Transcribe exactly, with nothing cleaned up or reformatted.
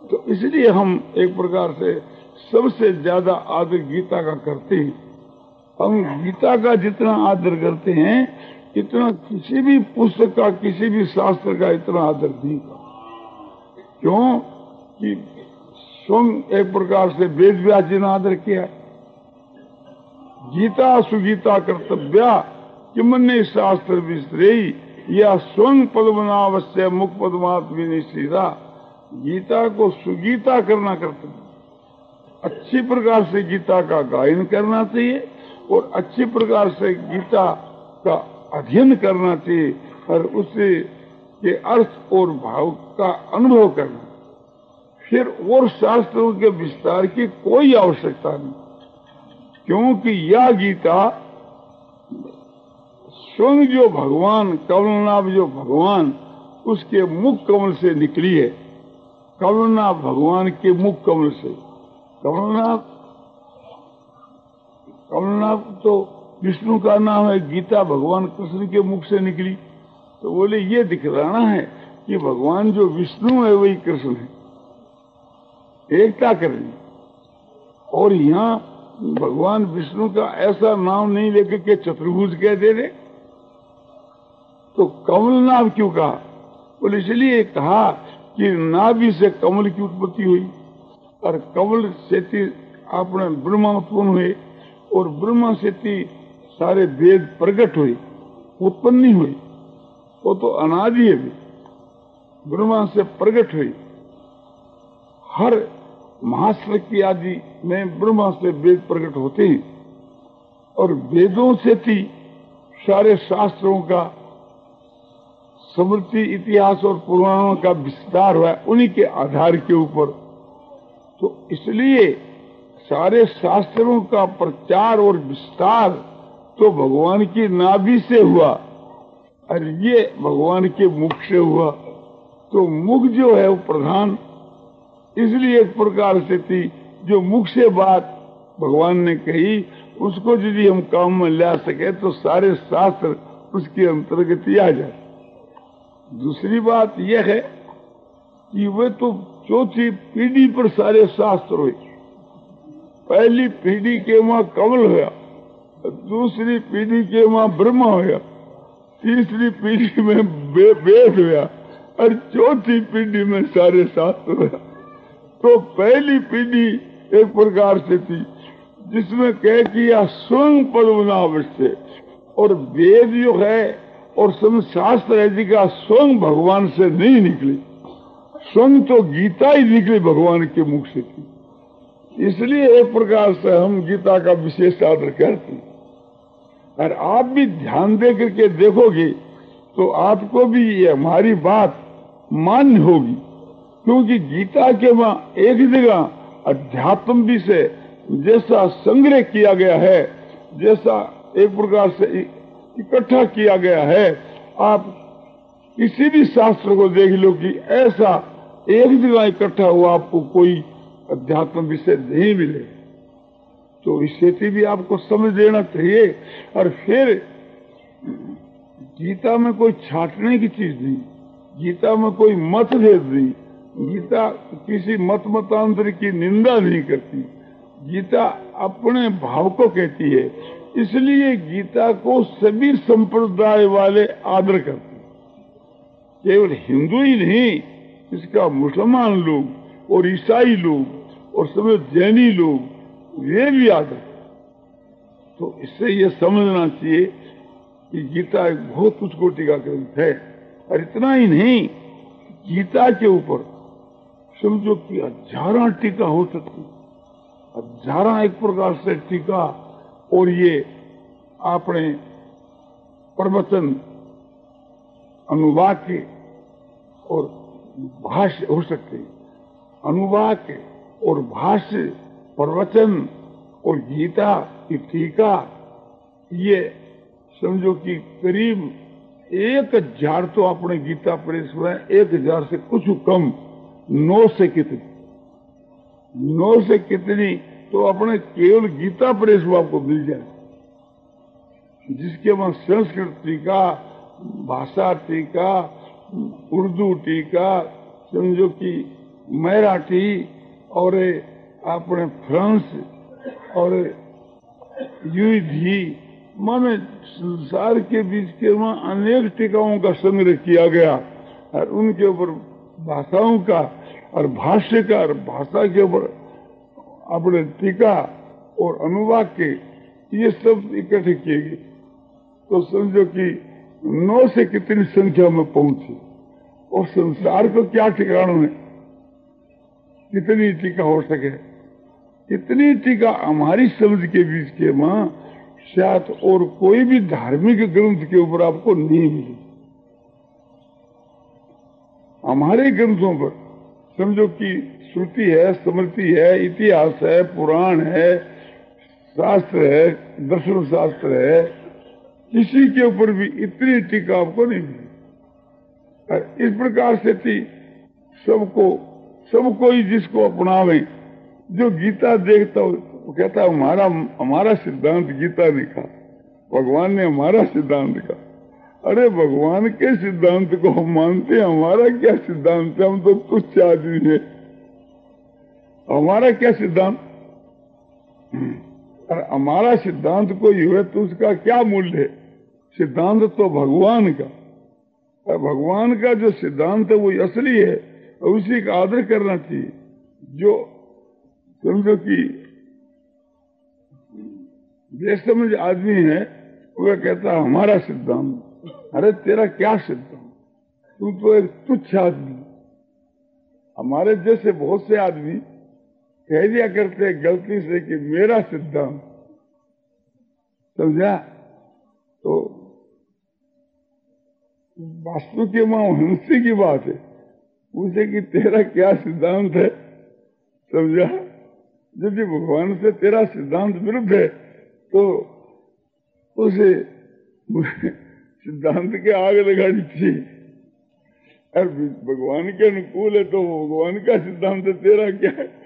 तो इसलिए हम एक प्रकार से सबसे ज्यादा आदर गीता का करते हैं। हम गीता का जितना आदर करते हैं इतना किसी भी पुस्तक का, किसी भी शास्त्र का इतना आदर नहीं का। क्यों कि स्वयं एक प्रकार से वेद व्यास जी ने आदर किया। गीता सुगीता कर्तव्या किमन्य शास्त्र विस्तरेयी या स्वयं पद्मनाभस्य मुख पद्मात् विनिश्चिता। गीता को सुगीता करना कर्तव्य, अच्छी प्रकार से गीता का गायन करना चाहिए और अच्छी प्रकार से गीता का अध्ययन करना चाहिए और उससे के अर्थ और भाव का अनुभव करना। फिर और शास्त्रों के विस्तार की कोई आवश्यकता नहीं, क्योंकि यह गीता स्वयं जो भगवान कमलनाभ जो भगवान उसके मुख कमल से निकली है। कमलनाभ भगवान के मुख कमल से। कमलनाभ कमलनाभ तो विष्णु का नाम है। गीता भगवान कृष्ण के मुख से निकली तो बोले ये दिखलाना है कि भगवान जो विष्णु है वही कृष्ण है, एकता करनी। और यहाँ भगवान विष्णु का ऐसा नाम नहीं लेकर के चतुर्भुज कह दे रहे। तो कमलनाभ क्यों कहा? बोले इसलिए कहा कि नाभि से कमल की उत्पत्ति हुई और कमल से आपने ब्रह्मा उत्पन्न हुए और ब्रह्मा से सारे वेद प्रकट हुए, उत्पन्न नहीं हुई। वो तो अनादि है भी, ब्रह्मा से प्रकट हुई। हर महाश्रक्ति आदि में ब्रह्मा से वेद प्रकट होते हैं और वेदों से थी सारे शास्त्रों का स्मृति इतिहास और पुराणों का विस्तार हुआ उन्हीं के आधार के ऊपर। तो इसलिए सारे शास्त्रों का प्रचार और विस्तार तो भगवान की नाभि से हुआ और ये भगवान के मुख से हुआ। तो मुख जो है वो प्रधान, इसलिए एक प्रकार से थी जो मुख से बात भगवान ने कही उसको यदि हम काम में ला सके तो सारे शास्त्र उसके अंतर्गत ही आ जाए। दूसरी बात यह है कि वे तो चौथी पीढ़ी पर सारे शास्त्र हुए। पहली पीढ़ी के वहां कमल हुआ, दूसरी पीढ़ी के वहां ब्रह्मा हुआ, तीसरी पीढ़ी में वेद हुआ और चौथी पीढ़ी में सारे शास्त्र हुआ। तो पहली पीढ़ी एक प्रकार से थी जिसमें कह किया स्वयं पद्मनाभ से, और वेद जो है और सब शास्त्र है जी का स्वयं भगवान से नहीं निकली, स्वयं तो गीता ही निकली भगवान के मुख से थी। इसलिए एक प्रकार से हम गीता का विशेष आदर करते हैं। और आप भी ध्यान दे करके देखोगे तो आपको भी ये हमारी बात मान्य होगी, क्योंकि गीता के वहाँ एक जगह अध्यात्म विषय जैसा संग्रह किया गया है, जैसा एक प्रकार से इकट्ठा किया गया है, आप किसी भी शास्त्र को देख लो कि ऐसा एक जगह इकट्ठा हुआ आपको कोई अध्यात्म विषय नहीं मिले। तो इस स्थिति भी आपको समझ लेना चाहिए। और फिर गीता में कोई छाटने की चीज नहीं, गीता में कोई मतभेद नहीं, गीता किसी मत मतांतर की निंदा नहीं करती, गीता अपने भाव को कहती है। इसलिए गीता को सभी संप्रदाय वाले आदर करते हैं, केवल हिंदू ही नहीं, इसका मुसलमान लोग और ईसाई लोग और सभी जैनी लोग वे भी आदर। तो इससे ये समझना चाहिए कि गीता एक बहुत उच्च कोटि का ग्रंथ है। और इतना ही नहीं, गीता के ऊपर समझो कि हजारों टीका हो सकती, हजारों एक प्रकार से टीका और ये आपने प्रवचन अनुवाद के और भाष्य हो सकते हैं। अनुवाद के और भाष्य, प्रवचन और गीता की टीका, ये समझो कि करीब एक हजार तो अपने गीता प्रेस हुआ है। एक हजार से कुछ कम, नौ से कितनी नौ से कितनी तो अपने केवल गीता प्रेस में आपको मिल जाए, जिसके वहां संस्कृत टीका, भाषा टीका, उर्दू टीका, समझो कि मराठी और अपने फ्रांस और युद्धि माने संसार के बीच के वहां अनेक टीकाओं का संग्रह किया गया और उनके ऊपर भाषाओं का और भाष्य का और भाषा के ऊपर अपने टीका और अनुवाद के ये सब इकट्ठे किए गए। तो समझो कि नौ से कितनी संख्या में पहुंचे और संसार को क्या ठिकाना है, कितनी टीका हो सके। इतनी टीका हमारी समझ के बीच के मां शायद और कोई भी धार्मिक ग्रंथ के ऊपर आपको नहीं मिली। हमारे ग्रंथों पर समझो कि श्रुति है, स्मृति है, इतिहास है, पुराण है, शास्त्र है, दर्शन शास्त्र है, किसी के ऊपर भी इतनी टीका आपको नहीं मिली। इस प्रकार से थी सबको सब कोई जिसको अपनावे, जो गीता देखता हो वो कहता है हमारा हमारा सिद्धांत गीता ने कहा, भगवान ने हमारा सिद्धांत कहा। अरे भगवान के सिद्धांत को हम मानते हैं, हमारा क्या सिद्धांत है? हम तो तुच्छ आदमी है, हमारा क्या सिद्धांत? अरे हमारा सिद्धांत कोई हुए तो उसका क्या मूल्य है? सिद्धांत तो भगवान का, भगवान का जो सिद्धांत है वो असली है, उसी का आदर करना चाहिए। जो समझो कि बेसमझ आदमी है वह कहता है हमारा सिद्धांत। अरे तेरा क्या सिद्धांत? तू तो एक तुच्छ आदमी। हमारे जैसे बहुत से आदमी कह दिया करते हैं गलती से कि मेरा सिद्धांत, समझा? तो वास्तु के मां हिंसी की बात है, उसे कि तेरा क्या सिद्धांत है, समझा? यदि भगवान से तेरा सिद्धांत विरुद्ध है तो उसे सिद्धांत के आग लगानी चाहिए। और भगवान के अनुकूल है तो भगवान का सिद्धांत है, तेरा क्या है?